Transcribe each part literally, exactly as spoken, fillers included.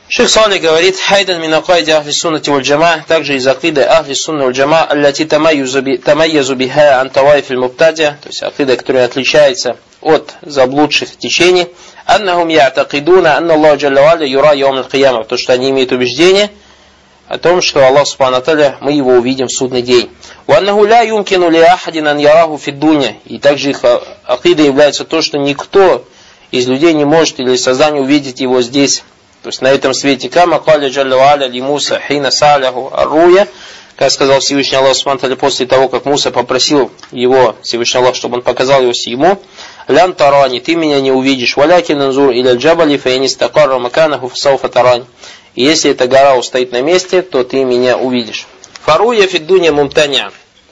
Шейх Салих говорит: хайдан мин акаиди ахли суннати валь джама, также из акиды ахли сунна валь джама, аллати тамайязу биха ан таваиф аль мубтадия, то есть акида, которая отличается от заблудших течений, аннахум я'такидуна анна Аллах джалля ва аля юра яум аль-кияма, то что они имеют убеждение о том, что Аллах субхану тааля, мы его увидим в судный день. Ва аннаху ла юмкину ли ахадин ан яраху фид дуня, и также их акида является то, что никто из людей не может или создание увидеть его здесь, то есть на этом свете. Кама каля джалля ва аля ли Муса хина саляху арруя, как сказал Всевышний Аллах субхану тааля после того, как Муса попросил его, Всевышний Аллах, чтобы он показал его ему: лян тарани, ты меня не увидишь, валякин анзур иля джабали фаини стакарра маканаху фсауфа тарани. И если эта гора устоит на месте, то ты меня увидишь. Фаруя фид дуня мумтаня,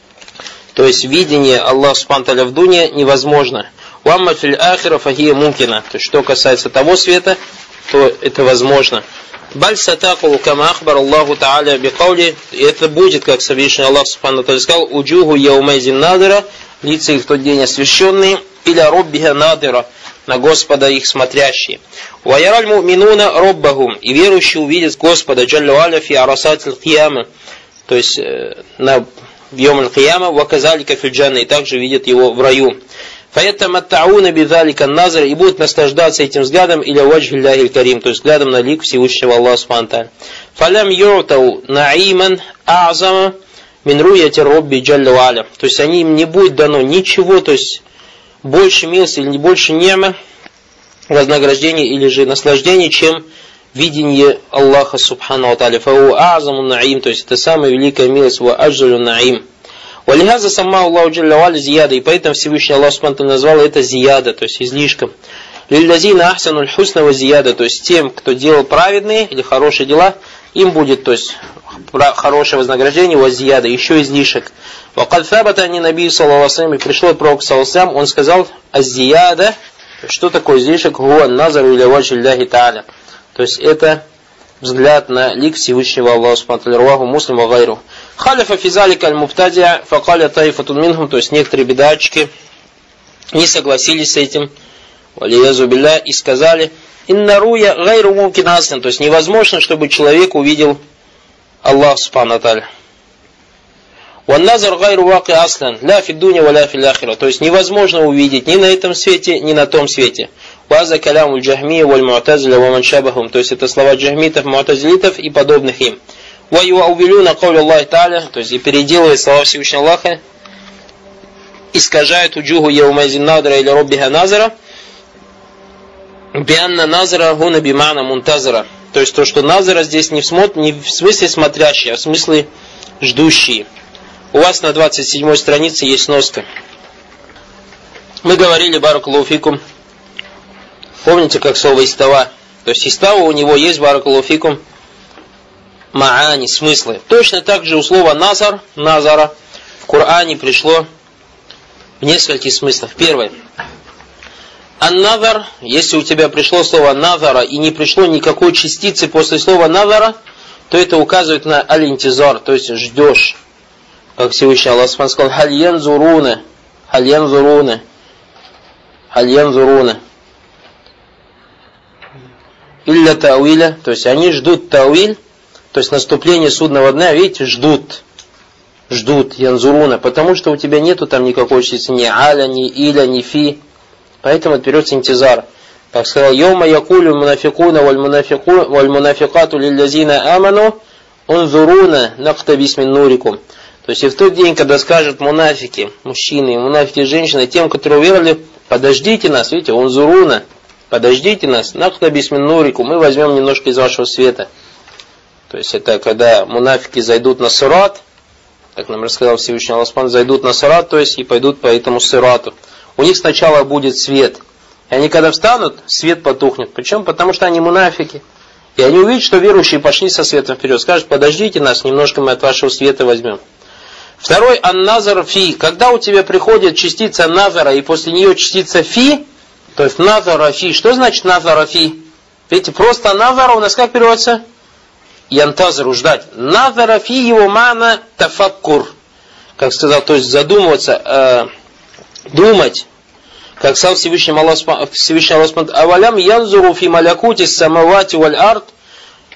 то есть видение Аллаха субхану тааля в дуне невозможно. Уамма фил ахира фахия мумкина, то есть что касается того света, то это возможно. Баль сатаку кама ахбар Аллаху тааля бикаули, и это будет, как Всевышний Аллах субхану тааля сказал: уджуху яумайзин надира, лица их в тот день освященные, или роббиха надира, на Господа их смотрящие. Ваяраль му'минуна роббахум, и верующие увидят Господа джалля ва аля фи арасатил кияма, то есть на йом аль-кияма, ва казалика фил джанна, и также видят его в раю. Фаятаматтауна бидалика назар, и будут наслаждаться этим взглядом или ваджхи Аллахи карим, то есть взглядом на лик Всевышнего Аллаха субхану тааля. Фалям ю'тау наиман а'зама мин руяти робби джалля ва аля, то есть они им не будет дано ничего, то есть больше милости или не больше нема, вознаграждения или же наслаждения, чем видение Аллаха субхану ва тааля. Фау а'заму наим, то есть это самая великая милость, ва аджалю наим. Валихаза сама Аллаху джалля ва аля зияда, и поэтому Всевышний Аллах субхану ва тааля назвал это зияда, то есть излишком. Лиллазина ахсануль хусна ва зияда, то есть тем, кто делал праведные или хорошие дела, им будет, то есть хорошее вознаграждение, ва зияда, еще излишек. Вакад фабата ани наби саллаллаху алейхи ва саллям, и пришло от пророка саллаллаху алейхи ва саллям, он сказал: аззияда, что такое излишек? Хуа назару иля ваджхи Аллахи тааля, то есть это взгляд на лик Всевышнего Аллаха субхану ва тааля. Раваху Муслим ва гайру. Халяфа фи залика аль-мубтадиа факаля таифатун минхум, то есть некоторые бедатчики не согласились с этим, валиязу билля, и сказали: инна руя гайру мумкин аслан, то есть невозможно, чтобы человек увидел Аллаха субхану ва тааля. Ван назар гайру ваки аслан, ля фи дуня ва ля фи ахира, то есть невозможно увидеть ни на этом свете, ни на том свете. Ваза каляму джахмия валь му'тазиля ва ман шабахум, то есть это слова джахмитов, му'тазилитов и подобных им. Ва юаувилюна кауля Аллахи тааля, то есть и переделывают слова Всевышнего Аллаха, искажают уджуху яумайзин надра или роббиха назара, бианна назара гуна бимана мунтазара, то есть то, что назара здесь не в, смот, не в смысле смотрящий, а в смысле ждущий. У вас на двадцать седьмой странице есть сноска. Мы говорили, баракаллаху фикум, помните, как слово истава, то есть истава у него есть, баракаллаху фикум, маани, смыслы. Точно так же у слова назар, назара в Коране пришло в нескольких смыслах. Первое. Ан-назар, если у тебя пришло слово назара и не пришло никакой частицы после слова назара, то это указывает на аль-интизар, то есть ждешь. Как Всевышний Аллах сказал: халь янзуруна, халь янзуруна, халь янзуруна илля тауиля, то есть они ждут тауиль, то есть наступление судного дня, видите, ждут, ждут, янзуруна, потому что у тебя нету там никакой частицы, ни аля, ни иля, ни фи, поэтому отберется интизар. Как сказал: йома якулю мунафикуна валь мунафикату лиллязина аману унзуруна нактабис мин нурикум. То есть и в тот день, когда скажут мунафики, мужчины, мунафики, женщины, тем, которые уверовали: подождите нас, видите, унзуруна, подождите нас, нактабис мин нурикум, мы возьмем немножко из вашего света. То есть это когда мунафики зайдут на сират, как нам рассказал Всевышний Аллах, зайдут на сират, то есть и пойдут по этому сирату. У них сначала будет свет. И они когда встанут, свет потухнет. Причем потому что они мунафики. И они увидят, что верующие пошли со светом вперед. Скажут: подождите нас, немножко мы от вашего света возьмем. Второй, ан-назар фи. Когда у тебя приходит частица назара и после нее частица фи, то есть назара фи. Что значит назара фи? Видите, просто назара у нас как переводится? Янтазару, ждать. Назара фи его мана тафаккур. Как сказал, то есть задумываться, э, думать. Как сказал Всевышний Аллах, Всевышний Аллах: авалям янзуру фи малякути самавати валь ард.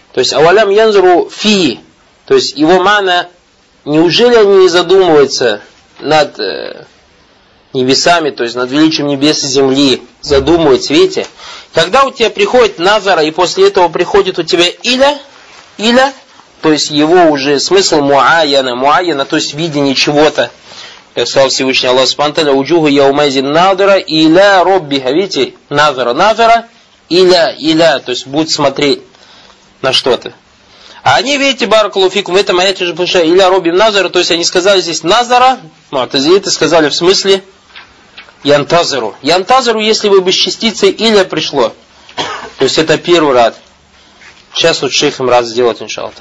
То есть авалям янзуру фи. То есть его мана, неужели они не задумываются над э, небесами, то есть над величием небес и земли, задумываются, видите? Когда у тебя приходит назара, и после этого приходит у тебя иля, иля, то есть его уже смысл муаяна, муаяна, то есть видение чего-то, как сказал Всевышний Аллах Субхану ва Тааля, уджуху яумайзин надара иля роббиха, видите, назара, назара, иля, иля, то есть будет смотреть на что-то. А они, видите, баракалуфикум, в этом аяте же пришли, иля роббим назара, то есть они сказали здесь назара, му'тазилиты сказали в смысле янтазару. Янтазару, если бы без частицы иля пришло, то есть это первый рад. Сейчас вот шейх им рад сделать, иншаллах.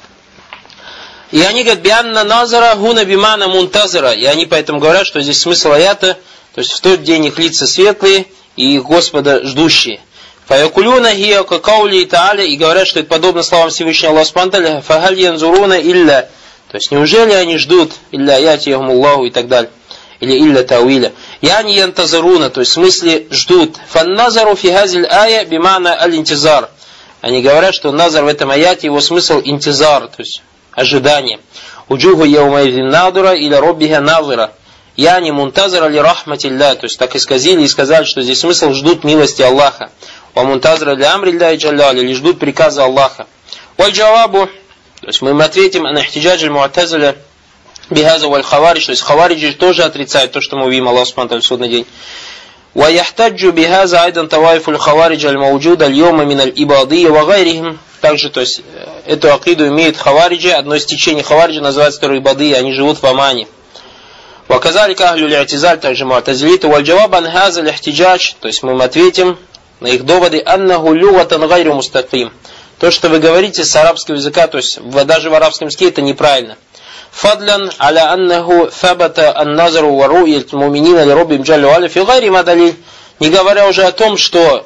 И они говорят, бианна назара гуна бимана мунтазара. И они поэтому говорят, что здесь смысл аята, то есть в тот день их лица светлые и их Господа ждущие. Фаякулюна хия какаули тааля, и говорят, что это подобно словам Всевышнего Аллаха Субхану ва Тааля, фагаль янзуруна илля. То есть неужели они ждут илля ятияхум Аллаху и так далее. Или илля тауиля. Яни янтазаруна, то есть в смысле ждут. Фанназару фи хазиль ая бимана аль-интизар. Они говорят, что назар в этом аяте, его смысл интизар, то есть ожидание. Уджуху яумайзин надура или роббиха назира. Яни мунтазара ли рахматилля. То есть так исказили и сказали, что здесь смысл ждут милости Аллаха. Ва мунтазара ли амрилля и джалляли. Или ждут приказа Аллаха. Валь джавабу. То есть мы им ответим, ана ихтиджаджи му'тазиля бихаза валь хаваридж. То есть хавариджи тоже отрицают то, что мы увидим Аллах Субхану ва Тааля в судный день. ويحتج بهذا أيضا طوائف الخوارج الموجودة اليوم من الإباضية وغيرهم. Также, то есть, эту акиду имеют хавариджи, одно из течений хавариджи называется второй ибадия, они живут в Омане. وكذلك أهل الاعتزال, также му'тазилиты, والجواب عن هذا الاحتجاج, то есть мы им ответим на их доводы, أنه لغة غير مستقيم. То, что вы говорите с арабского языка, то есть даже в арабском языке это неправильно. فضلا على أنه ثبت النظر ورؤية المؤمنين لربهم جل وعلا في غير ما دليل. Не говоря уже о том, что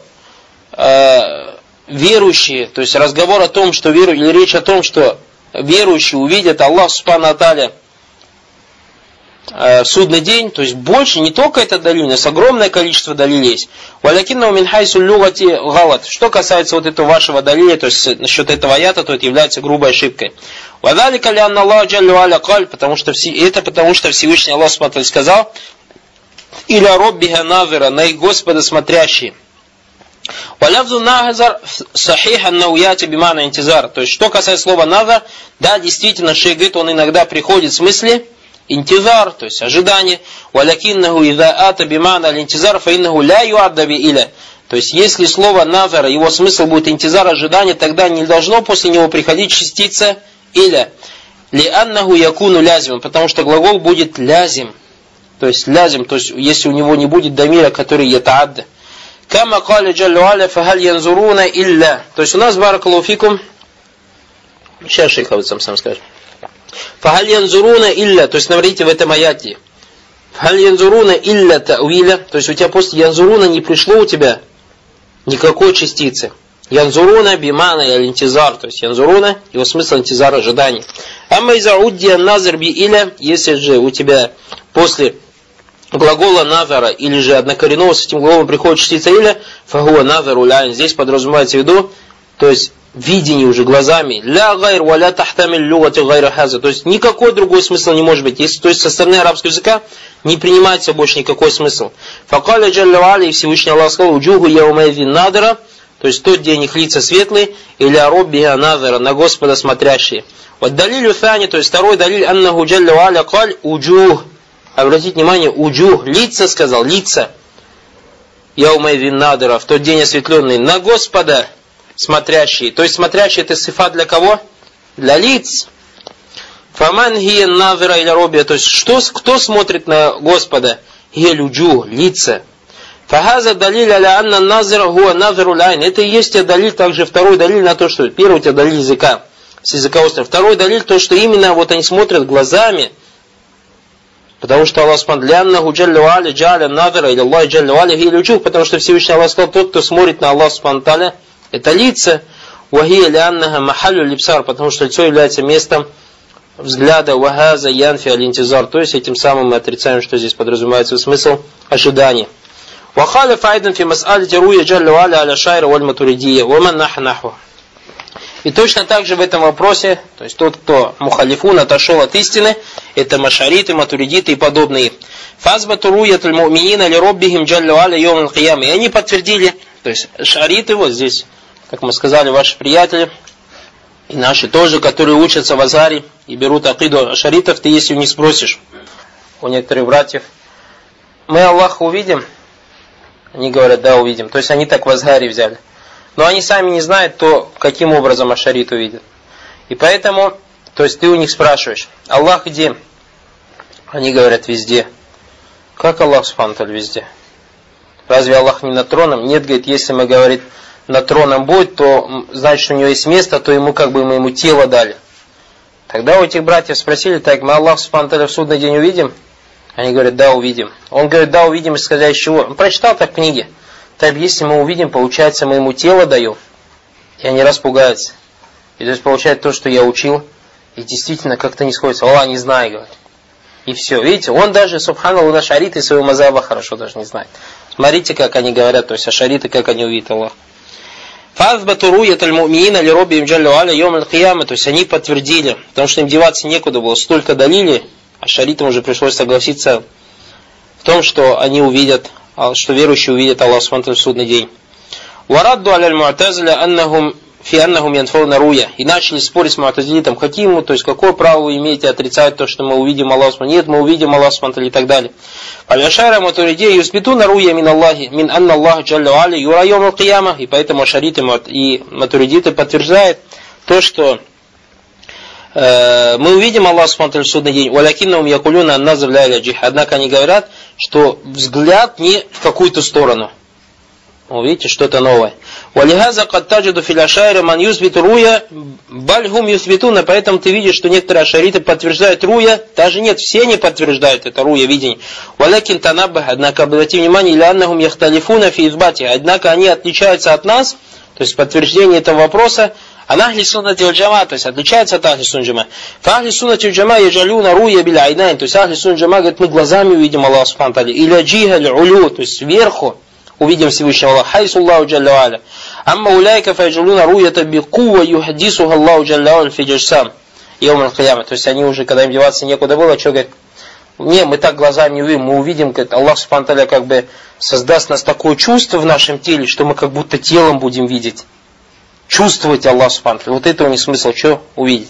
э, верующие, то есть разговор о том, что верующие, или речь о том, что верующие увидят Аллах Субхану ва Тааля в судный день, то есть больше, не только это далиль, у нас огромное количество далилей есть. Валякиннау мин хайсу люгати галат. Что касается вот этого вашего далиля, то есть насчет этого аята, то это является грубой ошибкой. Вадалика ли анна Аллах джалли ва аля каль, потому что это потому что Всевышний Аллах Субхану ва Тааля сказал: «Иля роббиха назира», на их Господа смотрящие. Валявзу назар сахиха науяти бимана интизар. То есть что касается слова назар, да, действительно, шейх говорит, он иногда приходит в смысле интизар, то есть ожидание. Валякиннаху иза ата бимана аль-интизар фаиннаху ля юадда би иля. То есть если слово назар, его смысл будет интизар, ожидание, тогда не должно после него приходить частица иля. Лианнаху якуну лязим, потому что глагол будет лязим. То есть лязим, то есть если у него не будет дамира, который ятаадда. Кама каля джаллю аля фахаль янзуруна илля. То есть у нас, баракаллаху фикум, сейчас шейх вот сам сам скажет. Фахаль янзуруна илля, то есть наврите в этом аяте. Фахаль янзуруна илля тауиля, то есть у тебя после янзуруна не пришло у тебя никакой частицы. Янзуруна бимана и аль-интизар, то есть янзуруна, его смысл интизар, ожидание. Амма иза уддия назар би иля, если же у тебя после глагола назара или же однокоренного с этим глаголом приходит частица иля, фагуа назару ляйн, здесь подразумевается в виду, то есть видение уже глазами, ля гайр ва ля тахтамиль люгати гайра хаза, то есть никакой другой смысл не может быть, если, то есть со стороны арабского языка не принимается больше никакой смысл. Факаля джалля ва аля, и Всевышний Аллах сказал: уджуху яумайзин надара, то есть тот день их лица светлые, или роббиха назара, на Господа смотрящие. Вот далилю фани, то есть второй далиль, аннаху джалля ва аля каль уджух. Обратите внимание, уджух, лица сказал, лица. Яумайзин надара, в тот день осветленный, на Господа смотрящие. То есть смотрящие это сифат для кого? Для лиц. Фаман хия назара или робия, то есть что, кто смотрит на Господа? Хия люджух, лица. Фахаза далиль аля анна назара хуа назару лайн. Это и есть далиль, также второй далиль на то, что первый у тебя далиль языка, с языка остров. Второй далиль, то, что именно вот они смотрят глазами, потому что Аллах Субхану ва Тааля джалля ва аля джа'аля назара или Аллах джалля ва аля хия люджух, потому что Всевышний Аллах сказал: тот, кто смотрит на Аллаха Субхану ва Тааля, это лица. Вахия ляннаха махалю липсар, потому что лицо является местом взгляда. Вахаза янфи аль-интизар, то есть этим самым мы отрицаем, что здесь подразумевается смысл ожидания. Вахаля файдан фи мас'алити руя джалля ва аля аля шайра валь матуридия ваман нах нахва. И точно так же в этом вопросе, то есть тот, кто мухалифун, отошел от истины, это машариты, матуридиты и подобные. Фазбату руятуль му'минина ли роббихим джаллю аля йом аль-киям. И они подтвердили, то есть шариты, вот здесь, как мы сказали, ваши приятели, и наши тоже, которые учатся в Азаре и берут акиду шаритов, ты если у них спросишь, у некоторых братьев, мы Аллаха увидим? Они говорят, да, увидим. То есть они так в Азгаре взяли. Но они сами не знают, то каким образом ашарит увидят. И поэтому, то есть ты у них спрашиваешь, Аллах где? Они говорят, везде. Как Аллах субхану ва тааля везде? Разве Аллах не над троном? Нет, говорит, если мы, говорит, над троном будет, то значит, что у него есть место, то ему как бы мы ему тело дали. Тогда у этих братьев спросили, так, мы Аллах субхану ва тааля в судный день увидим? Они говорят, да, увидим. Он говорит, да, увидим, и сказать, из чего? Он прочитал так в книге. Так, если мы увидим, получается, мы ему тело даем, и они распугаются. И то есть получается то, что я учил, и действительно как-то не сходится. Аллах не знает, говорит. И все. Видите, он даже, субханаллах, на шариты своего мазаба хорошо даже не знает. Смотрите, как они говорят, то есть ашариты, как они увидят Аллах. Фазбату руятуль му'минина ли роббихим джаллю аля йом аль-кияма. То есть они подтвердили, потому что им деваться некуда было. Столько далили, ашаритам уже пришлось согласиться в том, что они увидят, что верующие увидят Аллах субхану ва тааля в судный день. Варадду аля аль-му'тазиля аннахум фи аннахум янфауна руя. И начали спорить с му'тазилитом, каким, то есть какое право вы имеете отрицать то, что мы увидим Аллах субхану. Нет, мы увидим Аллах субхану ва тааля и так далее. Аль-ашара матуридия юсбитуна руя мин Аллахи мин анна Аллах джаллю аля юра йом аль-кияма. И поэтому ашариты и матуридиты подтверждают то, что мы увидим Аллах субхану ва тааля в судный день. Валякиннахум якулюна анназр ля иля джих. Однако они говорят, что взгляд не в какую-то сторону. Вы видите, что-то новое. Валихаза кад таджиду фил ашаири ман юсбиту руя баль хум юсбитуна. Поэтому ты видишь, что некоторые ашариты подтверждают руя. Даже нет, все не подтверждают это руя, видение. Валякин танаббах. Однако обратите внимание, иля аннахум яхталифуна фи избати. Однако они отличаются от нас, то есть подтверждение этого вопроса. Она ахли суннати валь джама, то есть отличается от ахли суннати валь джама. Фа ахли суннати валь джама яджалюна руя биля айнайн. То есть ахли суннати валь джама говорит, мы глазами увидим Аллаха субхану ва тааля. Иля джиха ль улю, то есть сверху увидим Всевышнего Аллаха. Хайсу Аллаху джалля ва аля. Амма уляйка фаджалюна руята бикува юхадисуха Аллаху джалля ва аля фи джасам йом аль-кияма. То есть они уже, когда им деваться некуда было, что говорят, не, мы так глазами не увидим, мы увидим, говорит, Аллах субхану ва тааля как бы создаст нас такое чувство в нашем теле, что мы как будто телом будем видеть. Чувствовать Аллах субхану ва тааля. Вот это у них смысл, что увидеть.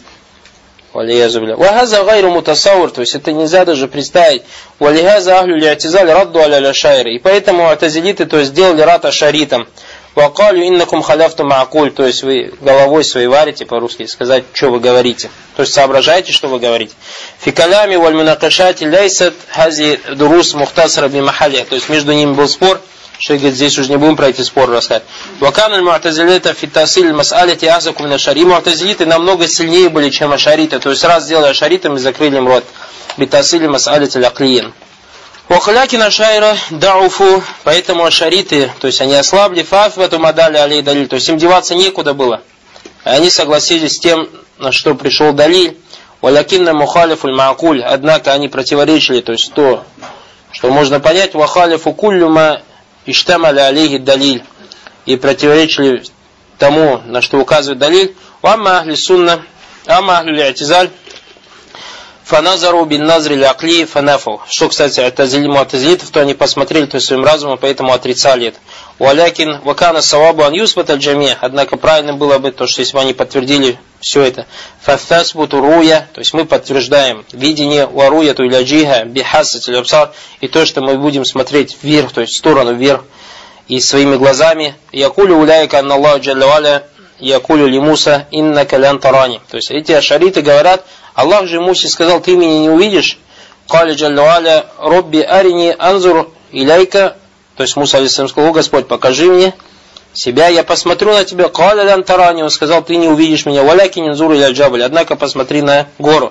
Вахаза гайру мутасаур, то есть это нельзя даже представить. Валихаза ахлю ли'атизаль радду аля ля-шайри. И поэтому атазилиты, то есть сделали рад ашаритам. Вакалю иннакум халяфту ма'акуль, то есть вы головой своей варите, по-русски сказать, что вы говорите. То есть соображаете, что вы говорите. Фикалями валь мунакашати ляйсат хази дурус мухтасара би махалия. То есть между ними был спор. Что, говорит, здесь уже не будем про эти споры рассказать. Вакан аль-му'тазилита фитасиль мас'алити ахзаку мин ашари. Му'тазилиты намного сильнее были, чем ашариты. То есть раз сделали ашаритам и закрыли им рот. Битасиль мас'алити ляклиин. Вахлякин ашайра дауфу. Поэтому ашариты, то есть они ослабли. Фаф в эту модали алей далиль. То есть им деваться некуда было. И они согласились с тем, на что пришел далиль. Валякинна мухалифуль маакуль. Однако они противоречили, то есть то, что можно понять. Вахалифу куллюма иштамали алейхи далиль. И противоречили тому, на что указывает далиль. Амма ахли сунна, амма ахли ли'атизаль, фаназару бин назри лякли фанафу. Что, кстати, му'тазилитов, то они посмотрели, то есть своим разумом, поэтому отрицали это. Валякин вакана савабу ан юсбат аль джамия. Однако правильно было бы то, что если бы они подтвердили все это. Фафасбуту руя, то есть мы подтверждаем видение варуя ту иля джиха бихасат аль абсар, и то, что мы будем смотреть вверх, то есть в сторону вверх, и своими глазами. Якулю уляйка анна Аллаху джалля ва аля якулю ли Муса иннака лян тарани. То есть эти ашариты говорят, Аллах же Мусе сказал, ты меня не увидишь. Кали джалля ва аля робби арини анзур иляйка. То есть Муса алейхиссалям сказал, Господь, покажи мне себя, я посмотрю на тебя. Кали лян тарани. Он сказал, ты не увидишь меня. Валяки нинзур иля джабаль. Однако посмотри на гору.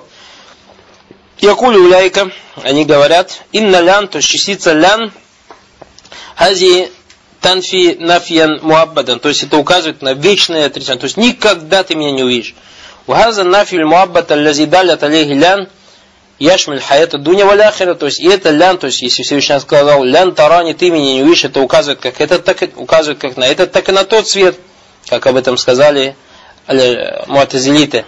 Якулю уляйка. Они говорят, инна лян, то есть частица лян, хази танфи нафьян муаббадан. То есть это указывает на вечное отрицание. То есть никогда ты меня не увидишь. Вахаза нафиль муаббат аллази далят алейхи лян яшмиль хаята дуня валь ахира. То есть и это лян, то есть если Всевышний сказал лян тарани, ты меня не увидишь, это указывает как это, так и указывает как на этот, так и на тот свет, как об этом сказали муатазилиты.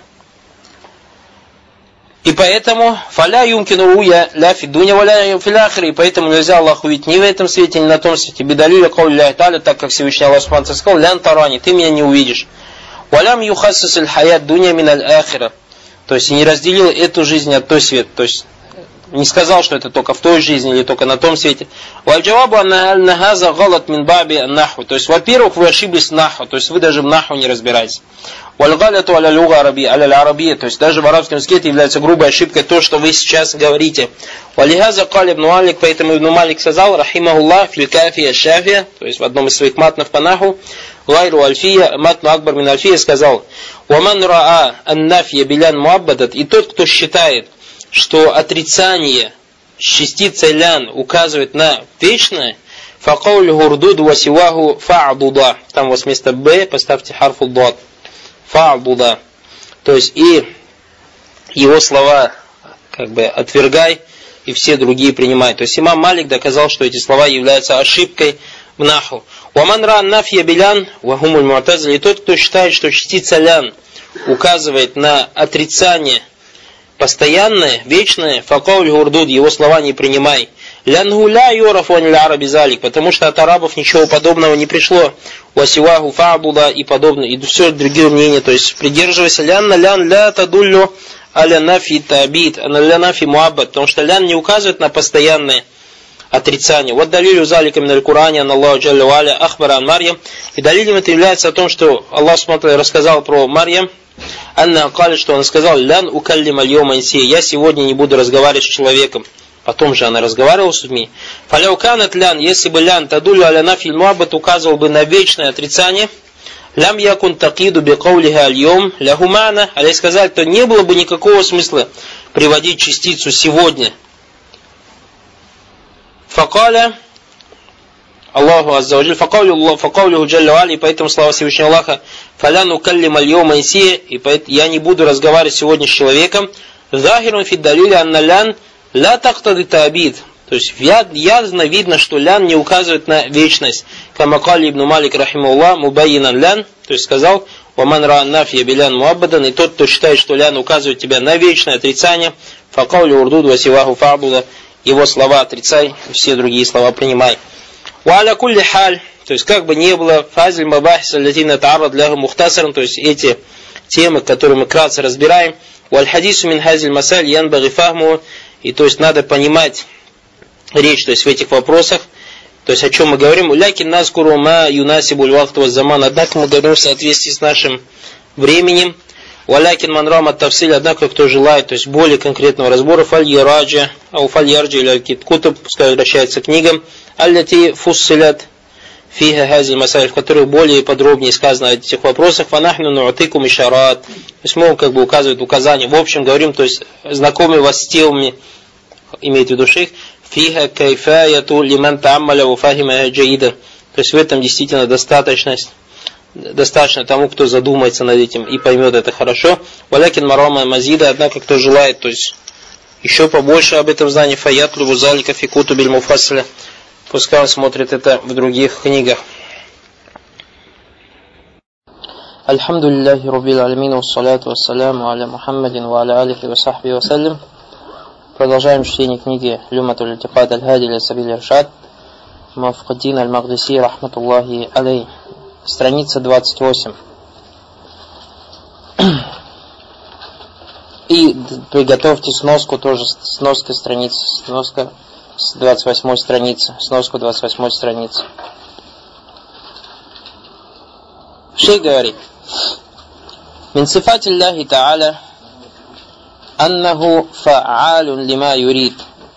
И поэтому фаля юмкину руя ля фи дуня валя фил ахири, и поэтому нельзя Аллаху видеть ни в этом свете, ни на том свете. Бидалиля кауля та'аля, так как Всевышний Аллах Субхану ва Тааля сказал: лян тарани, ты меня не увидишь. Валям юхассис аль хаят дуня мин аль ахира. То есть не разделил эту жизнь от той света. То есть не сказал, что это только в той жизни или только на том свете. Валь-джавабу аннахаза галат мин баби наху. То есть, во-первых, вы ошиблись в наху, то есть вы даже в наху не разбираетесь. Валь-галяту аля луга аля-арабия, то есть даже в арабском языке это является грубой ошибкой то, что вы сейчас говорите. Валихаза кали ибн Малик, поэтому Ибн Малик сказал: рахимахуллах фил кафия шафия, то есть в одном из своих матнов по наху, гайру альфия, матну акбар мин альфия, сказал: ваман раа аннафия билян муаббадат, и тот, кто считает, что отрицание частицы лян указывает на вечное, факаулю гурдуд васиваху фа'дуда. Там у вас вместо б поставьте харфу дад. Фа'дуда. То есть и его слова как бы отвергай, и все другие принимай. То есть имам Малик доказал, что эти слова являются ошибкой в наху. Уаман раан нафья билян вахумуль му'тазили. И тот, кто считает, что частица лян указывает на отрицание постоянное, вечное, факауль гурдуд, его слова не принимай. Лянху ля юрафу аниль араби залик, потому что от арабов ничего подобного не пришло. Васиваху фа'буда и подобное, и все другие мнения. То есть придерживайся лянна лян ля тадуллю аля нафи табид, аля ля нафи муаббад, потому что лян не указывает на постоянное отрицание. Вот далилю залика миналь Кур'ане ан Аллаху джалля ва аля ахбара ан Марьям. И далилем это является о том, что Аллах смотрит, рассказал про Марьям. Анна Кали, что он сказал: лян укаллим аль-йома инсия, я сегодня не буду разговаривать с человеком. Потом же она разговаривала с людьми. Фаляуканат лян, если бы лян тадулю аля нафиль муаббат указывал бы на вечное отрицание, лям якун такиду би каулиха аль-йом ляхумана, а если сказать, то не было бы никакого смысла приводить частицу сегодня. Факаля Аллаху аззаваджаль, факаулю джалля ва аля, и поэтому слава Всевышнего Аллаха, фаляну каллим аль-йома инсия, и поэтому я не буду разговаривать сегодня с человеком. Захирун фид далили анна лян ля тактады таабид. То есть явно видно, что лян не указывает на вечность. Камакали ибн Малик рахимахуллах мубайинан лян, то есть сказал: ваман раан нафья билян муаббадан, и тот, кто считает, что лян указывает тебя на вечное отрицание, факаулю урдуд васиваху фа'буда, его слова отрицай, все другие слова принимай. Валя кулли халь, то есть как бы не было, фазиль мабахис аллатина таарад ляху мухтасаран, то есть эти темы, которые мы кратко разбираем. Валь хадису мин хазиль масаль янбаги фахму, и то есть надо понимать речь, то есть в этих вопросах, то есть о чем мы говорим. Лякин назкуру ма юнасибуль вахту ваз заман, однако мы говорим в соответствии с нашим временем. Валякин манрама тавсиль, однако кто желает, то есть более конкретного разбора, фаль яраджа, ау фаль ярджа или аль-кит кутуб, пускай обращается к книгам, аллати фуссилят фиха хазиль масаль, в которых более подробнее сказано о этих вопросах. Фанахну нуатыкум ишарат, то есть мы как бы указывают указания. В общем говорим, то есть знакомы вас с темами, имеет в виду шейх, фиха кайфаяту лиман тааммаля ва фахима джаида, то есть в этом действительно достаточность, достаточно тому, кто задумается над этим и поймет это хорошо. Валякин марама мазида, однако кто желает, то есть еще побольше об этом знании, фаятлю вузалика фикуту биль муфассиля, пускай он смотрит это в других книгах. Альхамдулиллахи раббил алямин, вассаляту вассаляму аля Мухаммадин ва аля алихи ва сахби ва саллям. Продолжаем чтение книги Люматуль Итикад аль-Хади ля сабиль иршад Муаффакиддин аль-Магдиси рахматуллахи алей. Страница двадцать восемь. И приготовьте сноску тоже, сноска страницы, сноска с двадцать восьмой страницы, сноску двадцать восьмой страницы. Шейх говорит: мин сифати Аллахи та'аля аннаху фа'алун лима юрид.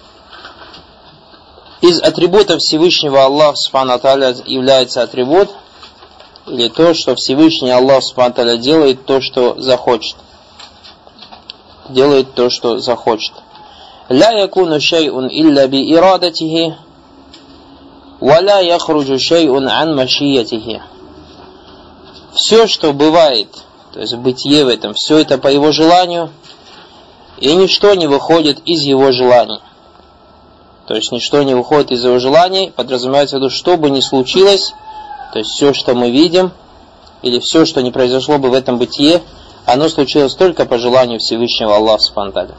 Из атрибутов Всевышнего Аллаха субхану ва тааля является атрибут, или то, что Всевышний Аллах субхану ва тааля делает то, что захочет. Делает то, что захочет. Ля якуну шай'ун илля би ирадатихи, ва ля яхруджу шай'ун ан машиятихи. Все, что бывает, то есть бытие в этом, все это по его желанию, и ничто не выходит из его желаний. То есть ничто не выходит из его желаний, подразумевается в виду, что бы ни случилось, то есть все, что мы видим, или все, что не произошло бы в этом бытие, оно случилось только по желанию Всевышнего Аллаха субхану ва тааля.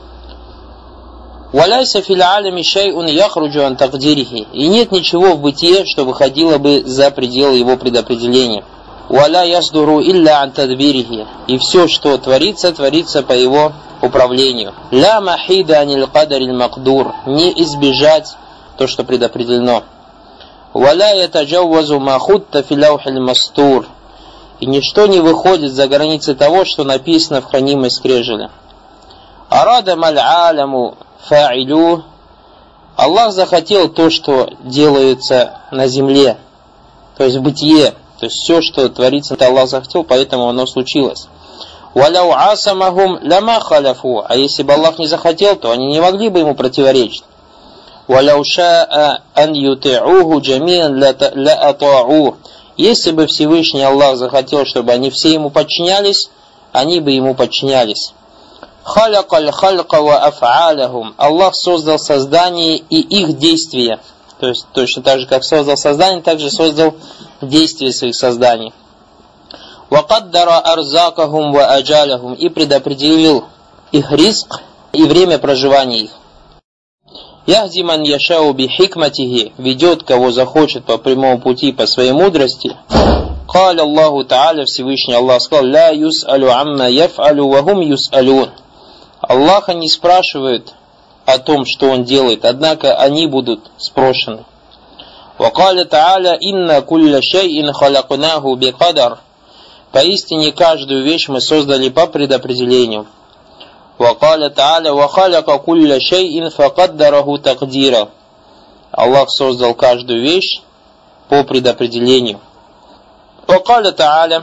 «Валяйса фил алами шай'ун яхруджу ан тагдирихи». И нет ничего в бытие, что выходило бы за пределы его предопределения. «Валя ясдуру илля ан тадбирихи». И все, что творится, творится по его управлению. «Ля махида анил кадарил макдур». Не избежать то, что предопределено. «Валя ятаджаввазу махутта фил лаухил мастур». И ничто не выходит за границы того, что написано в хранимой скрижале. «Арада маль аляму фа'илю». Аллах захотел то, что делается на земле, то есть бытие, то есть все, что творится, это Аллах захотел, поэтому оно случилось. «Валяу асамахум лама халяфу». А если бы Аллах не захотел, то они не могли бы ему противоречить. «Валяу ша'a ан юти'уху джамиан ла атa'у». Если бы Всевышний Аллах захотел, чтобы они все ему подчинялись, они бы ему подчинялись. «Халякаль халька ва аф'алахум». Аллах создал создание и их действия. То есть точно так же, как создал создание, также создал действия своих созданий. «Вакаддара арзакахум ва аджалахум». И предопределил их ризк и время проживания их. «Яхди ман яшау би хикматихи». Ведет, кого захочет по прямому пути, по своей мудрости. «Каля Аллаху Та'аля». Всевышний Аллах сказал: «Ла юс'алю амма яф'алю ва хум юс'алюн». Аллаха не спрашивают о том, что он делает, однако они будут спрошены. «Вакаля Та'аля инна кулля шай'ин халакнаху би кадар». Поистине каждую вещь мы создали по предопределению. «Вакаля Та'аля ва халяка кулля шай'ин факаддараху такдира». Аллах создал каждую вещь по предопределению. «Вакаля Та'аля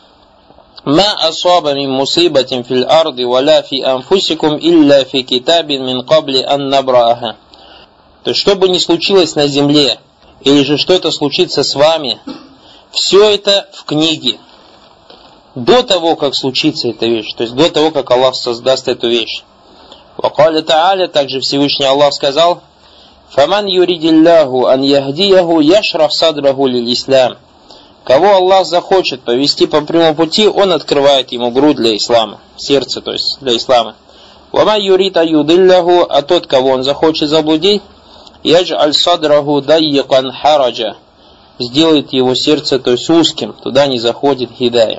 ма асаба мин мусибатин фил арди валя фи анфусикум илля фи китабин мин кабли ан набрааха». То есть, что бы ни случилось на земле, или же что-то случится с вами, все это в книге. До того, как случится эта вещь, то есть до того, как Аллах создаст эту вещь. «Вакаля Та'аля», также Всевышний Аллах сказал: «Фаман юридиллаху ан яхдияху яшрах садраху лил ислам». Кого Аллах захочет повести по прямому пути, он открывает ему грудь для ислама, сердце, то есть для ислама. «Вама юрид аюдиллаху», а тот, кого он захочет заблудить, ядж'аль садраху дайякан хараджа, сделает его сердце, то есть узким, туда не заходит хидая.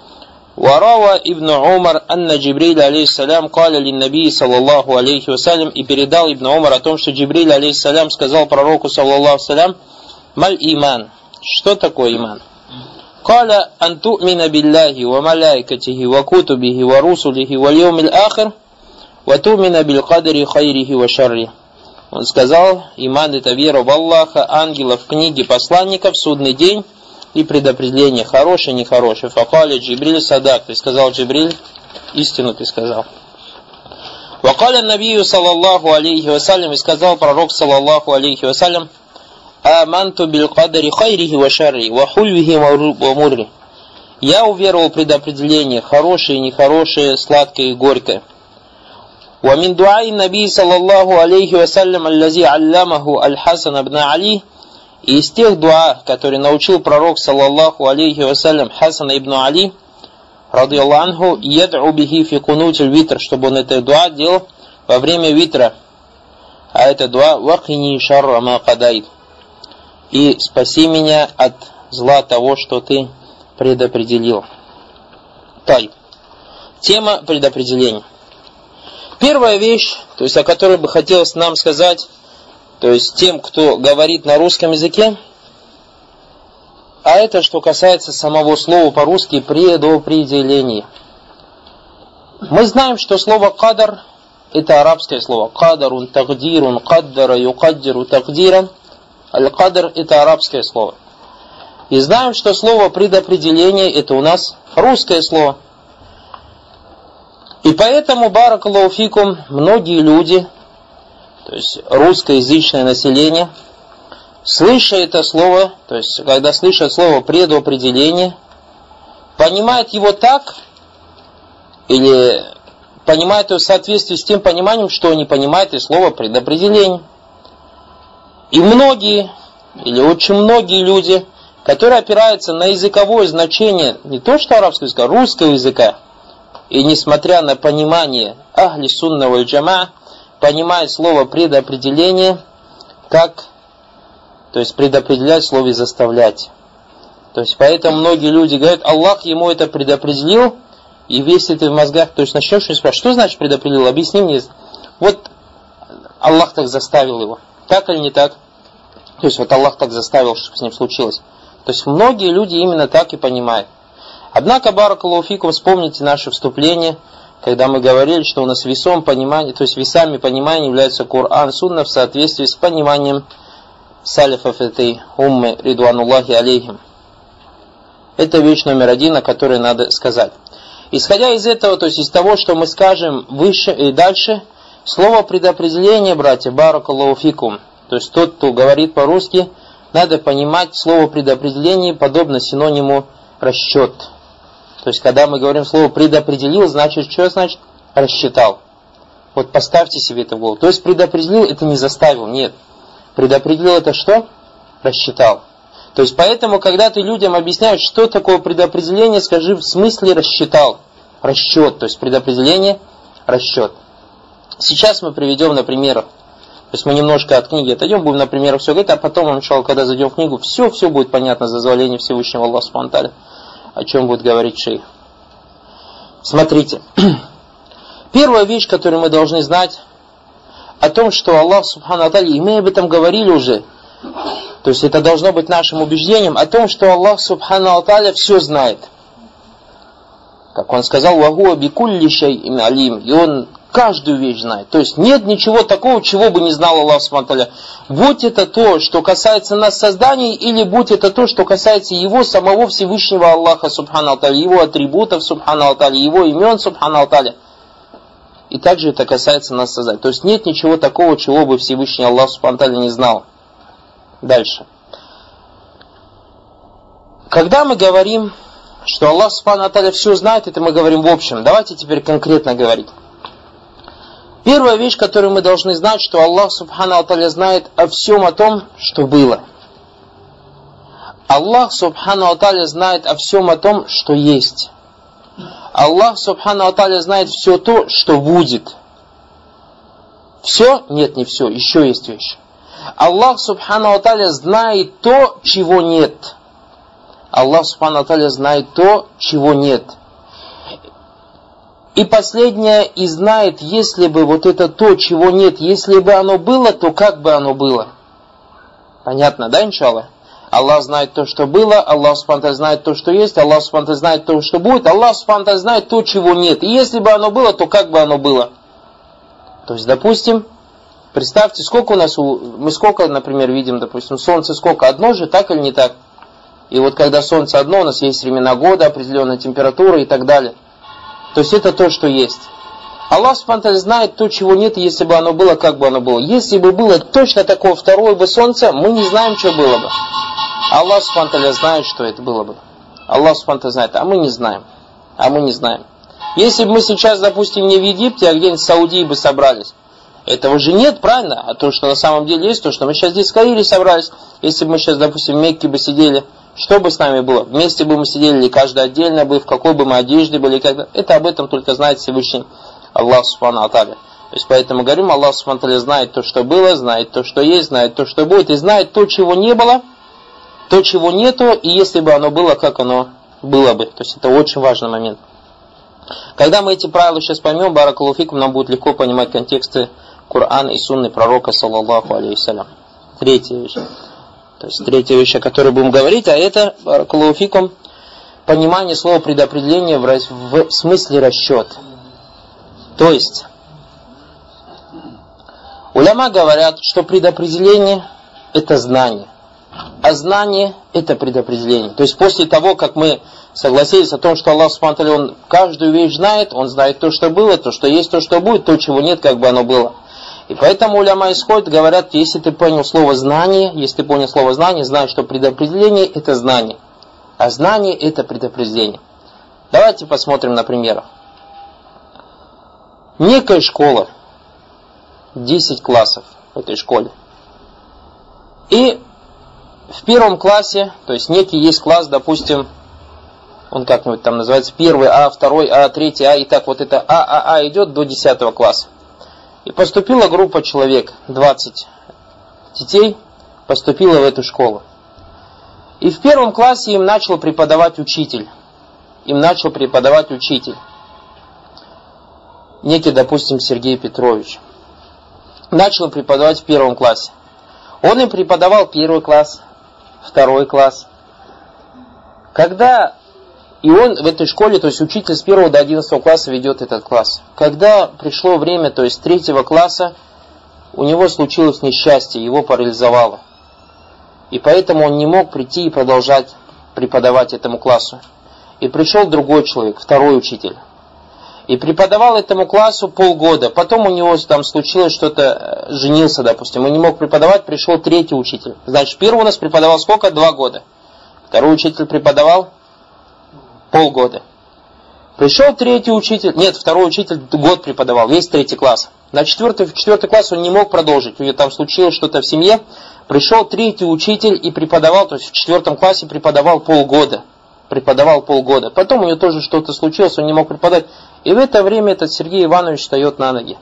«Варава ибн Умар анна Джибриль алейхиссалям каля линнабии саллаллаху алейхи вассалям». И передал Ибн Умар о том, что Джибриль алейхиссалям сказал пророку саллаллаху алейхи «Маль иман». Что такое иман? «Каля ан ту'мина биллахи ва малайкатихи ва кутубихи ва русулихи ва льюмил ахир ва ту'мина биль кадари хайрихи ва шарри». Он сказал: иман — это вера в Аллаха, ангелов, книги, посланников, судный день и предопределение, хорошее, нехорошее. «Факаля Джибриль садак». Ты сказал, Джибриль, истину ты сказал. «Вакаля набию саллаллаху алейхи вассалям». И сказал пророк саллаллаху алейхи вассалям: «Аманту биль кадари хайрихи ва шарри ва хульвихи ва мурри». Я уверовал в предопределение, хорошее и нехорошее, сладкое и горькое. «Ва мин дуаи наби саллаллаху алейхи вассалям аллази аллямаху аль-Хасан ибн Али». И из тех дуа, которые научил пророк саллаллаху алейхи вассалям Хасан ибн Али, радийаллаху анху, яд'у бихи фи кунутиль витр, чтобы он это дуа делал во время витра. А это дуа: «Вакини шарра ма кадайт». И спаси меня от зла того, что ты предопределил. Тай. Тема предопределения. Первая вещь, то есть о которой бы хотелось нам сказать, то есть тем, кто говорит на русском языке, а это что касается самого слова по-русски предопределение. Мы знаем, что слово «кадар» это арабское слово. «Кадарун тагдирун каддара юкаддиру тагдиран». Аль-кадр это арабское слово. И знаем, что слово предопределение это у нас русское слово. И поэтому, баракаллаху фикум, многие люди, то есть русскоязычное население, слыша это слово, то есть когда слышат слово предопределение, понимают его так, или понимают его в соответствии с тем пониманием, что они понимают и слово предопределение. И многие, или очень многие люди который опирается на языковое значение не то что арабского языка, а русского языка, и несмотря на понимание ахли сунна валь джама, понимает слово предопределение как, то есть предопределять в слове заставлять. То есть поэтому многие люди говорят, Аллах ему это предопределил, и весь это в мозгах, то есть начнешь спрашивать, что значит предопределил, объясни мне. Вот Аллах так заставил его, так или не так? То есть вот Аллах так заставил, что с ним случилось. То есть многие люди именно так и понимают. Однако, баракаллаху фикум, вспомните наше вступление, когда мы говорили, что у нас весом понимания, то есть весами понимания являются Коран, Сунна в соответствии с пониманием салифов этой уммы, ридвануллахи алейхим. Это вещь номер один, о которой надо сказать. Исходя из этого, то есть из того, что мы скажем выше и дальше, слово предопределение, братья, баракаллаху фикум, то есть тот, кто говорит по-русски, надо понимать слово предопределение подобно синониму расчет. То есть, когда мы говорим слово предопределил, значит, что значит? Рассчитал. Вот поставьте себе это в голову. То есть, предопределил, это не заставил, нет. Предопределил это что? Рассчитал. То есть, поэтому, когда ты людям объясняешь, что такое предопределение, скажи в смысле рассчитал. Расчет. То есть, предопределение, расчет. Сейчас мы приведем на примерах. То есть, мы немножко от книги отойдем, будем на примерах все говорить, а потом, иншаллах, когда зайдем в книгу, все, все будет понятно за дозволение Всевышнего Аллаха субхану ва тааля, о чем будет говорить шейх. Смотрите. Первая вещь, которую мы должны знать, о том, что Аллах субхану ва тааля, и мы об этом говорили уже, то есть это должно быть нашим убеждением, о том, что Аллах субхану ва тааля все знает. Как он сказал, «Вагуа бикулли шайин алим», и он каждую вещь знает. То есть нет ничего такого, чего бы не знал Аллах субхану ва тааля. Будь это то, что касается нас создания, или будь это то, что касается Его, самого Всевышнего Аллаха субхану ва тааля, Его атрибутов субхану ва тааля, Его имен субхану ва тааля. И также это касается нас создания. То есть нет ничего такого, чего бы Всевышний Аллах субхану ва тааля не знал. Дальше. Когда мы говорим, что Аллах субхану ва тааля все знает, это мы говорим в общем. Давайте теперь конкретно говорить. Первая вещь, которую мы должны знать, что Аллах субхану ва тааля знает о всем о том, что было. Аллах субхану ва тааля знает о всем о том, что есть. Аллах субхану ва тааля знает все то, что будет. Все? Нет, не все. Еще есть вещь. Аллах субхану ва тааля знает то, чего нет. Аллах субхану ва тааля знает то, чего нет. И последнее, и знает, если бы вот это то, чего нет, если бы оно было, то как бы оно было. Понятно, да, иншаллах? Аллах знает то, что было, Аллах субхану ва тааля знает то, что есть, Аллах субхану ва тааля знает то, что будет, Аллах субхану ва тааля знает то, чего нет. И если бы оно было, то как бы оно было. То есть, допустим, представьте, сколько у нас, мы сколько, например, видим, допустим, солнце сколько, одно же, так или не так? И вот когда солнце одно, у нас есть времена года, определенная температура и так далее. То есть это то, что есть. Аллах субхану ва тааля знает то, чего нет, если бы оно было, как бы оно было. Если бы было точно такое второе бы солнце, мы не знаем, что было бы. Аллах субхану ва тааля знает, что это было бы. Аллах субхану ва тааля знает, а мы не знаем. А мы не знаем. Если бы мы сейчас, допустим, не в Египте, а где-нибудь в Саудии бы собрались, этого же нет, правильно? А то, что на самом деле есть, то, что мы сейчас здесь в Каире собрались, если бы мы сейчас, допустим, в Мекке бы сидели, что бы с нами было? Вместе бы мы сидели, или каждый отдельно бы, в какой бы мы одежде были, когда. Это об этом только знает Всевышний Аллах субхану ва тааля. То есть поэтому говорим, Аллах субхану ва тааля знает то, что было, знает то, что есть, знает то, что будет, и знает то, чего не было, то, чего нету, и если бы оно было, как оно было бы. То есть это очень важный момент. Когда мы эти правила сейчас поймем, баракаллаху фикум, нам будет легко понимать контексты Корана и Сунны пророка, саллаллаху алейхи вассалям. Третья вещь. То есть третья вещь, о которой будем говорить, а это, баракаллаху фикум, понимание слова предопределения в, в смысле расчет. То есть, уляма говорят, что предопределение это знание, а знание это предопределение. То есть после того, как мы согласились о том, что Аллах субхану ва тааля, Он каждую вещь знает, Он знает то, что было, то, что есть, то, что будет, то, чего нет, как бы оно было. И поэтому уляма исходят, говорят, если ты понял слово знание, если ты понял слово знание, знай, что предопределение это знание, а знание это предопределение. Давайте посмотрим на примерах. Некая школа, десять классов в этой школе. И в первом классе, то есть некий есть класс, допустим, он как-нибудь там называется, первый А, второй А, третий А, и так вот это А, А, А идет до десятого класса. И поступила группа человек, двадцать детей, поступила в эту школу. И в первом классе им начал преподавать учитель. Им начал преподавать учитель. Некий, допустим, Сергей Петрович. Начал преподавать в первом классе. Он им преподавал первый класс, второй класс. Когда... И он в этой школе, то есть учитель с первого до одиннадцатого класса ведет этот класс. Когда пришло время, то есть третьего класса, у него случилось несчастье, его парализовало. И поэтому он не мог прийти и продолжать преподавать этому классу. И пришел другой человек, второй учитель. И преподавал этому классу полгода. Потом у него там случилось что-то, женился, допустим. Он не мог преподавать, пришел третий учитель. Значит, первый у нас преподавал сколько? Два года. Второй учитель преподавал полгода. Пришел третий учитель, нет, второй учитель год преподавал, весь третий класс. На четвертый, в четвертый класс он не мог продолжить, у него там случилось что-то в семье. Пришел третий учитель и преподавал, то есть в четвертом классе преподавал полгода. Преподавал полгода. Потом у него тоже что-то случилось, он не мог преподавать. И в это время этот Сергей Иванович встает на ноги.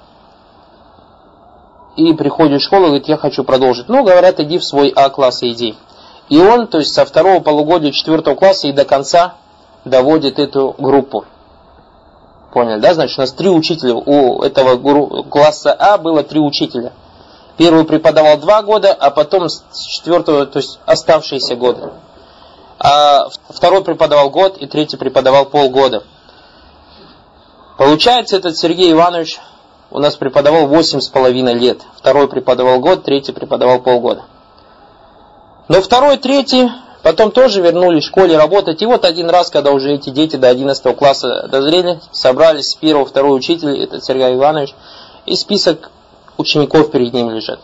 И приходит в школу и говорит, я хочу продолжить. Ну, говорят, иди в свой А-класс и иди. И он, то есть со второго полугодия четвертого класса и до конца доводит эту группу. Поняли, да? Значит, у нас три учителя. У этого класса А было три учителя. Первый преподавал два года, а потом с четвертого, то есть оставшиеся годы. А второй преподавал год, и третий преподавал полгода. Получается, этот Сергей Иванович у нас преподавал восемь с половиной лет. Второй преподавал год, третий преподавал полгода. Но второй, третий потом тоже вернулись в школе работать. И вот один раз, когда уже эти дети до одиннадцатого класса дозрели, собрались с первого, второй учитель, это Сергей Иванович, и список учеников перед ним лежит.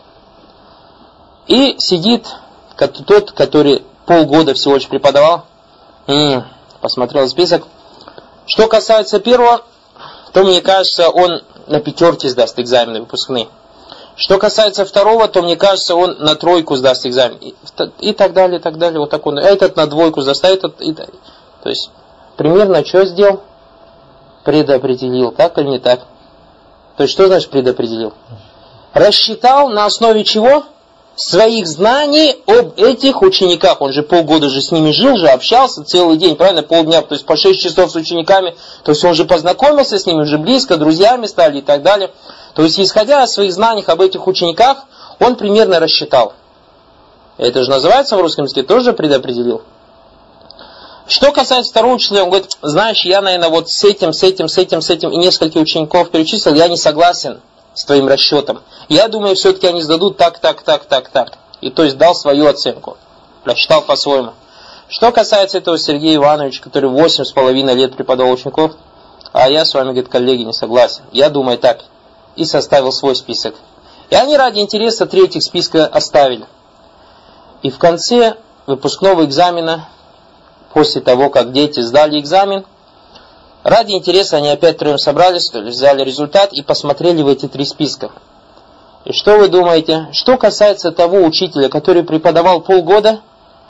И сидит тот, который полгода всего лишь преподавал, м-м, посмотрел список. Что касается первого, то, мне кажется, он на пятерке сдаст экзамены выпускные. Что касается второго, то, мне кажется, он на тройку сдаст экзамен. И, и так далее, и так далее. Вот так он. Этот на двойку сдаст, а этот... И, то есть, примерно что сделал? Предопределил. Так или не так? То есть, что значит предопределил? Рассчитал на основе чего? Своих знаний об этих учениках. Он же полгода же с ними жил, же общался целый день, правильно? Полдня, то есть по шесть часов с учениками. То есть он же познакомился с ними, уже близко, друзьями стали и так далее. То есть, исходя из своих знаний об этих учениках, он примерно рассчитал. Это же называется в русском языке, тоже предопределил. Что касается второго учителя, он говорит, знаешь, я, наверное, вот с этим, с этим, с этим, с этим и нескольких учеников перечислил, я не согласен с твоим расчетом. Я думаю, все-таки они сдадут так, так, так, так, так. И то есть дал свою оценку. Рассчитал по-своему. Что касается этого Сергея Ивановича, который восемь с половиной лет преподавал учеников, а я с вами, говорит, коллеги, не согласен. Я думаю так. И составил свой список. И они ради интереса третьих списка оставили. И в конце выпускного экзамена, после того, как дети сдали экзамен, ради интереса они опять троем собрались, то есть взяли результат и посмотрели в эти три списка. И что вы думаете? Что касается того учителя, который преподавал полгода,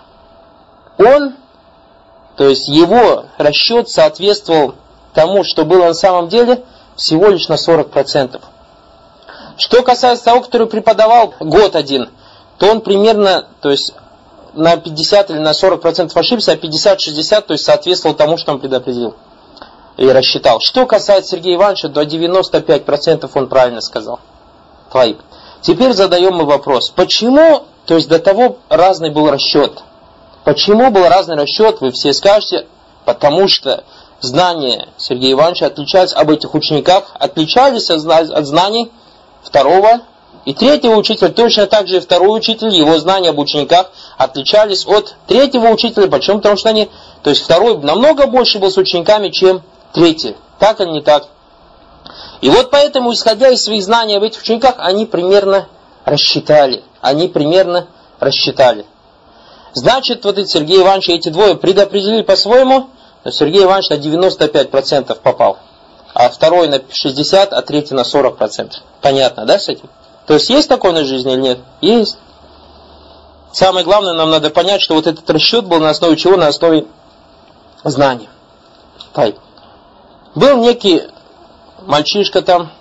он, то есть его расчет соответствовал тому, что было на самом деле, всего лишь на сорок процентов. Что касается того, который преподавал год один, то он примерно, то есть на пятьдесят или на сорок процентов ошибся, а пятьдесят-шестьдесят, то есть соответствовал тому, что он предопределил и рассчитал. Что касается Сергея Ивановича, до девяноста пяти процентов он правильно сказал. Твои. Теперь задаем мы вопрос, почему, то есть до того разный был расчет. Почему был разный расчет, вы все скажете, потому что знания Сергея Ивановича отличались об этих учениках, отличались от знаний второго и третьего учителя. Точно так же и второй учитель, его знания об учениках отличались от третьего учителя. Почему? Потому что они, то есть второй намного больше был с учениками, чем третий. Так или не так? И вот поэтому, исходя из своих знаний об этих учениках, они примерно рассчитали. Они примерно рассчитали. Значит, вот эти Сергей Иванович и эти двое предопределили по-своему, но Сергей Иванович на девяносто пять процентов попал. А второй на шестьдесят процентов, а третий на сорок процентов. Понятно, да, с этим? То есть есть такое на жизни или нет? Есть. Самое главное, нам надо понять, что вот этот расчет был на основе чего? На основе знания. Так. Был некий мальчишка там,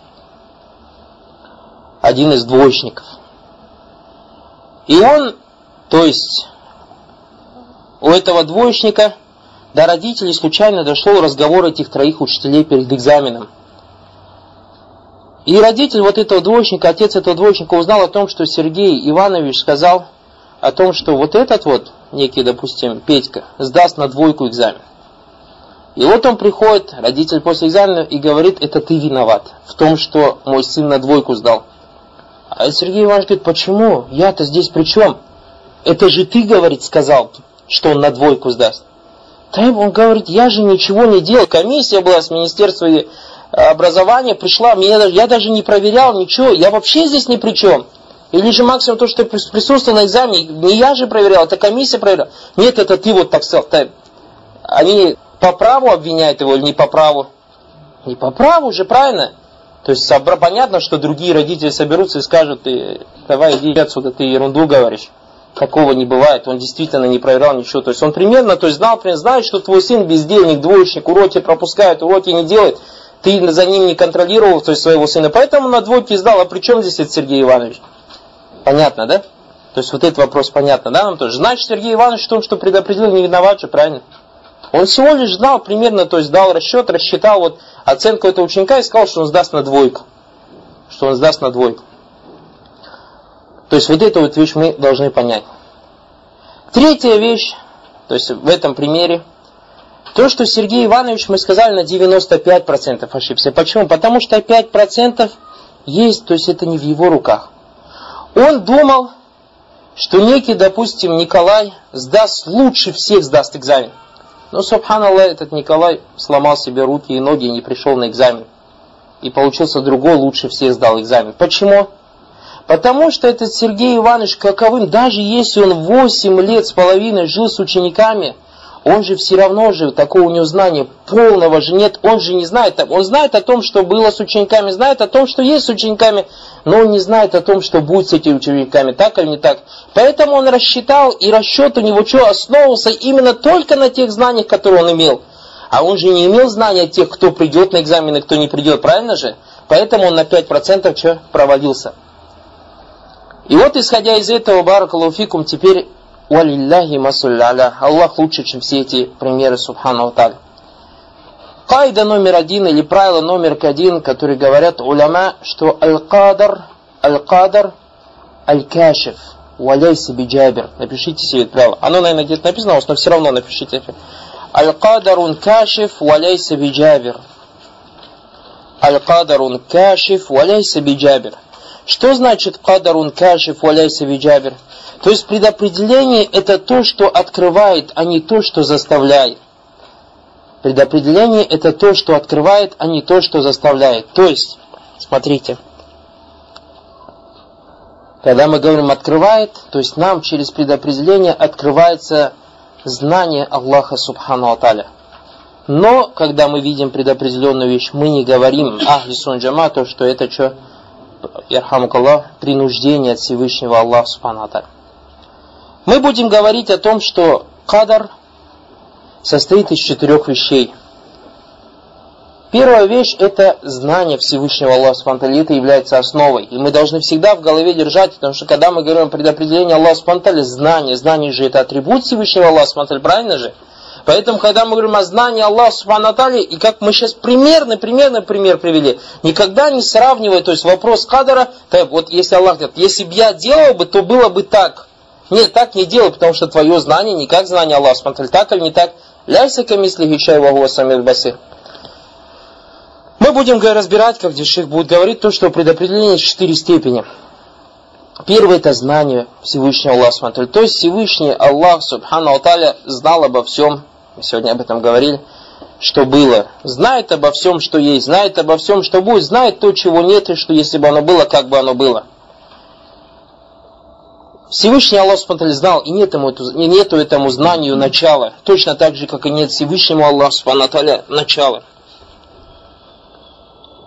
один из двоечников. И он, то есть, у этого двоечника до родителей случайно дошел разговор этих троих учителей перед экзаменом. И родитель вот этого двоечника, отец этого двоечника узнал о том, что Сергей Иванович сказал о том, что вот этот вот, некий, допустим, Петька, сдаст на двойку экзамен. И вот он приходит, родитель после экзамена, и говорит, это ты виноват в том, что мой сын на двойку сдал. А Сергей Иванович говорит, почему? Я-то здесь при чем? Это же ты, говорит, сказал, что он на двойку сдаст. Там он говорит, я же ничего не делал. Комиссия была с Министерства образования, пришла, меня, я даже не проверял ничего, я вообще здесь ни при чем. Или же максимум то, что ты присутствовал на экзамене, не я же проверял, это комиссия проверяла. Нет, это ты вот так сказал. Они по праву обвиняют его или не по праву? Не по праву же, правильно? То есть понятно, что другие родители соберутся и скажут, ты, давай иди отсюда, ты ерунду говоришь. Такого не бывает, он действительно не проверял ничего. То есть он примерно, то есть знал, знает, что твой сын бездельник, двоечник, уроки пропускает, уроки не делает. Ты за ним не контролировал, то есть своего сына. Поэтому на двойке сдал. А при чем здесь это Сергей Иванович? Понятно, да? То есть вот этот вопрос понятно, да, нам тоже. Значит, Сергей Иванович в том, что предопределил, не виноват же, правильно? Он всего лишь знал примерно, то есть дал расчет, рассчитал вот оценку этого ученика и сказал, что он сдаст на двойку. Что он сдаст на двойку. То есть вот эту вот вещь мы должны понять. Третья вещь, то есть в этом примере, то, что Сергей Иванович, мы сказали, на девяносто пять процентов ошибся. Почему? Потому что пять процентов есть, то есть это не в его руках. Он думал, что некий, допустим, Николай сдаст, лучше всех сдаст экзамен. Но, субханаллах, этот Николай сломал себе руки и ноги и не пришел на экзамен. И получился другой, лучше всех сдал экзамен. Почему? Потому что этот Сергей Иванович, каковым, даже если он восемь лет с половиной жил с учениками, он же все равно же, такого у него знания полного же нет, он же не знает, он знает о том, что было с учениками, знает о том, что есть с учениками, но он не знает о том, что будет с этими учениками, так или не так. Поэтому он рассчитал, и расчет у него что, основывался именно только на тех знаниях, которые он имел. А он же не имел знания тех, кто придет на экзамен и кто не придет, правильно же? Поэтому он на пять процентов что, провалился. И вот, исходя из этого, баракаллаху фикум, теперь валилляхи масуль аля. Аллах лучше, чем все эти примеры, субхану тааля. Кайда номер один, или правило номер один, которые говорят уляма, что аль-кадар, аль-кадар, аль-кашиф, валяйся биджабир. Напишите себе это правило. Оно, наверное, где-то написано у вас, но все равно напишите. Аль-кадарун кашиф, валяйся биджабир. Аль-кадарун кашиф, валяйся биджабир. Что значит кадарун кашиф, валяйся биджабир? То есть предопределение это то, что открывает, а не то, что заставляет. Предопределение это то, что открывает, а не то, что заставляет. То есть, смотрите, когда мы говорим открывает, то есть нам через предопределение открывается знание Аллаха субхану ва тааля. Но, когда мы видим предопределенную вещь, мы не говорим ахли сунна джама, то, что это что, ярхамукаллах, принуждение от Всевышнего Аллаха субхану ва тааля. Мы будем говорить о том, что кадар состоит из четырех вещей. Первая вещь это знание Всевышнего Аллаха субхану ва тааля, это является основой. И мы должны всегда в голове держать, потому что когда мы говорим о предопределении Аллаха субхану ва тааля, знание, знание же это атрибут Всевышнего Аллаха субхану ва тааля, правильно же? Поэтому, когда мы говорим о знании Аллаха субхану ва тааля, и как мы сейчас примерно, примерно пример привели, никогда не сравнивая, то есть вопрос кадара, так, вот если Аллах говорит, если бы я делал бы, то было бы так. Нет, так не делай, потому что твое знание не как знание Аллаха субхану ва тааля, так или не так. Ляйся камислихи шай ва хуа самил басир. Мы будем разбирать, как здесь шейх будет говорить, то, что предопределение четыре степени. Первое это знание Всевышнего Аллаха субхану ва тааля. То есть Всевышний Аллах субхану ва тааля знал обо всем, мы сегодня об этом говорили, что было. Знает обо всем, что есть, знает обо всем, что будет, знает то, чего нет, и что если бы оно было, как бы оно было. Всевышний Аллах субхану ва тааля знал, и нет ему, нету этому знанию начала. Точно так же, как и нет Всевышнему Аллаху субхану ва тааля начала.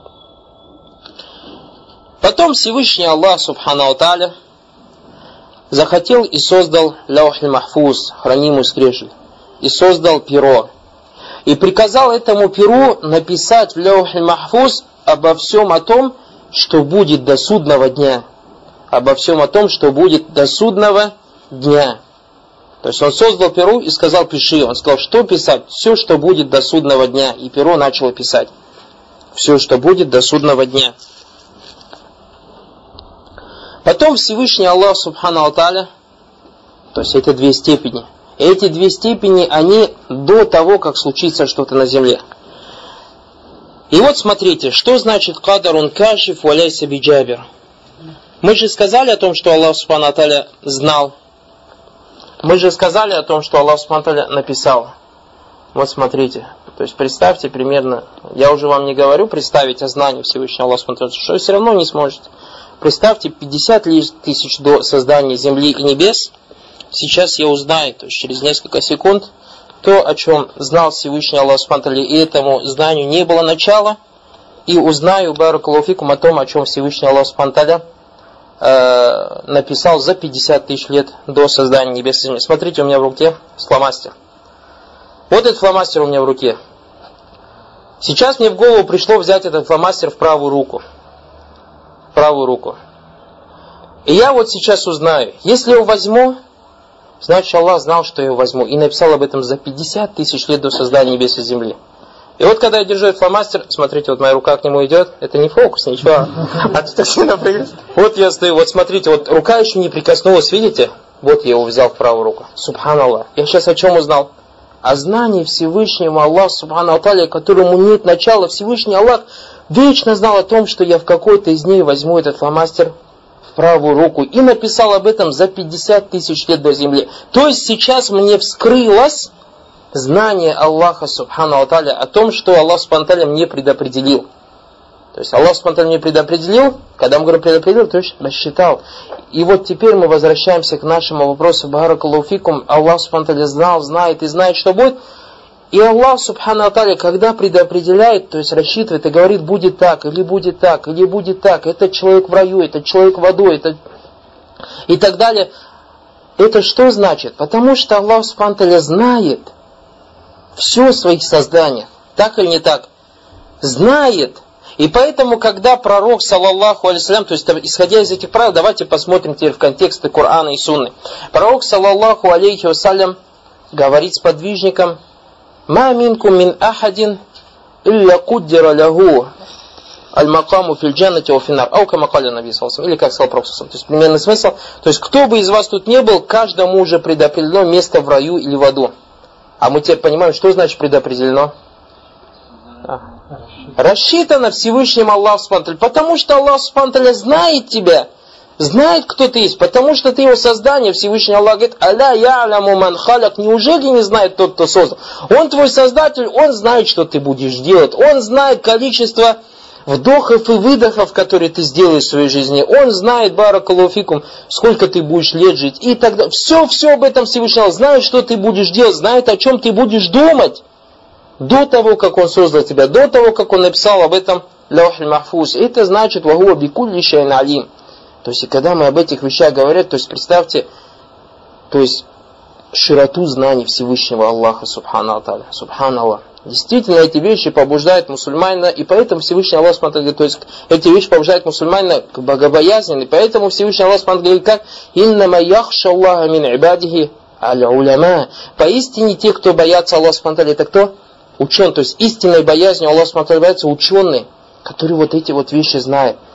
Потом Всевышний Аллах субхану ва тааля захотел и создал лаухи махфуз, хранимую скрежель, и создал перо. И приказал этому перу написать в лаухи махфуз обо всем о том, что будет до судного дня. Обо всем о том, что будет до судного дня. То есть он создал перо и сказал: пиши. Он сказал: что писать? Все, что будет до судного дня. И перо начало писать. Все, что будет до судного дня. Потом Всевышний Аллах Субхану ва Тааля, то есть это две степени. Эти две степени, они до того, как случится что-то на земле. И вот смотрите, что значит кадарун кашиф валяйса биджабир. Мы же сказали о том, что Аллах Субхану ва Тааля знал. Мы же сказали о том, что Аллах Субхану ва Тааля написал. Вот смотрите. То есть представьте примерно, я уже вам не говорю представить о знании Всевышнего Аллаха Субхану ва Тааля, что вы все равно не сможете. Представьте, пятьдесят тысяч до создания земли и небес. Сейчас я узнаю, то есть через несколько секунд, то, о чем знал Всевышний Аллах Субхану ва Тааля, и этому знанию не было начала, и узнаю, баракаллаху фикум, о том, о чем Всевышний Аллах Субхану ва Тааля э, написал за пятьдесят тысяч лет до создания небес и земли. Смотрите, у меня в руке фломастер. Вот этот фломастер у меня в руке. Сейчас мне в голову пришло взять этот фломастер в правую руку. В правую руку. И я вот сейчас узнаю, если я его возьму, значит Аллах знал, что я его возьму, и написал об этом за пятьдесят тысяч лет до создания небес и земли. И вот когда я держу этот фломастер, смотрите, вот моя рука к нему идет, это не фокус, ничего, а ты так сильно прыгаешь. Вот я стою, вот смотрите, вот рука еще не прикоснулась, видите? Вот я его взял в правую руку. Субханаллах. Я сейчас о чем узнал? О знании Всевышнего Аллаха Субхану ва Тааля, которому нет начала. Всевышний Аллах вечно знал о том, что я в какой-то из дней возьму этот фломастер в правую руку. И написал об этом за пятьдесят тысяч лет до земли. То есть сейчас мне вскрылось знание Аллаха Субхану ва Тааля о том, что Аллах Субхану ва Тааля мне предопределил. То есть Аллах Субхану ва Тааля мне предопределил, когда мы говорим предопределил, то есть рассчитал. И вот теперь мы возвращаемся к нашему вопросу. Баракаллаху фикум. Аллах Субхану ва Тааля знал, знает и знает, что будет. И Аллах Субхану ва Тааля, когда предопределяет, то есть рассчитывает и говорит, будет так, или будет так, или будет так, этот человек в раю, этот человек в аду, это... и так далее. Это что значит? Потому что Аллах Субхану ва Тааля знает все в своих созданиях. Так или не так? Знает. И поэтому, когда пророк, саллаллаху алейхи, то есть исходя из этих правил, давайте посмотрим теперь в контексте Корана и Сунны. Пророк, саллаллаху алейхи вассалям, говорит сподвижникам: «Ма минкум мин ахадин илля куддира лаху аль-макаму фил джаннати ва финнар». Ау кама каля наби саллаллаху алейхи, или как сказал пророк саллаллаху алейхи. То есть примерный смысл. То есть кто бы из вас тут не был, каждому уже предопределено место в раю или в аду. А мы теперь понимаем, что значит предопределено? А. Рассчитано Всевышним Аллаху Субхану ва Тааля, потому что Аллах Субхану ва Тааля знает тебя, знает, кто ты есть, потому что ты его создание. Всевышний Аллах говорит: «Аля я'ляму ман халяк». Неужели не знает тот, кто создал? Он твой создатель, он знает, что ты будешь делать, он знает количество вдохов и выдохов, которые ты сделаешь в своей жизни, он знает, баракаллаху фикум, сколько ты будешь лет жить и так далее. Все, все об этом Всевышний Аллах знает, что ты будешь делать, знает, о чем ты будешь думать. До того, как он создал тебя, до того, как он написал об этом лаухи махфуз. Это значит вахуа бикулли шайин алим. То есть, и когда мы об этих вещах говорим, то есть, представьте, то есть, широту знаний Всевышнего Аллаха Субхану ва Тааля. Субханаллах. Действительно, эти вещи побуждают мусульманина, и поэтому Всевышний Аллах Субхану ва Тааля, то есть, эти вещи побуждают мусульманина к богобоязненности, и поэтому Всевышний Аллах Субхану ва Тааля говорит, как «Иннама яхша Аллаха мин ибадихи аль-уляма». Поистине, те, кто боятся Аллаха Субхану ва Тааля, это кто? Ученый, то есть истинной боязнью Аллаха Субхану ва Тааля боятся ученые, которые вот эти вот вещи знают.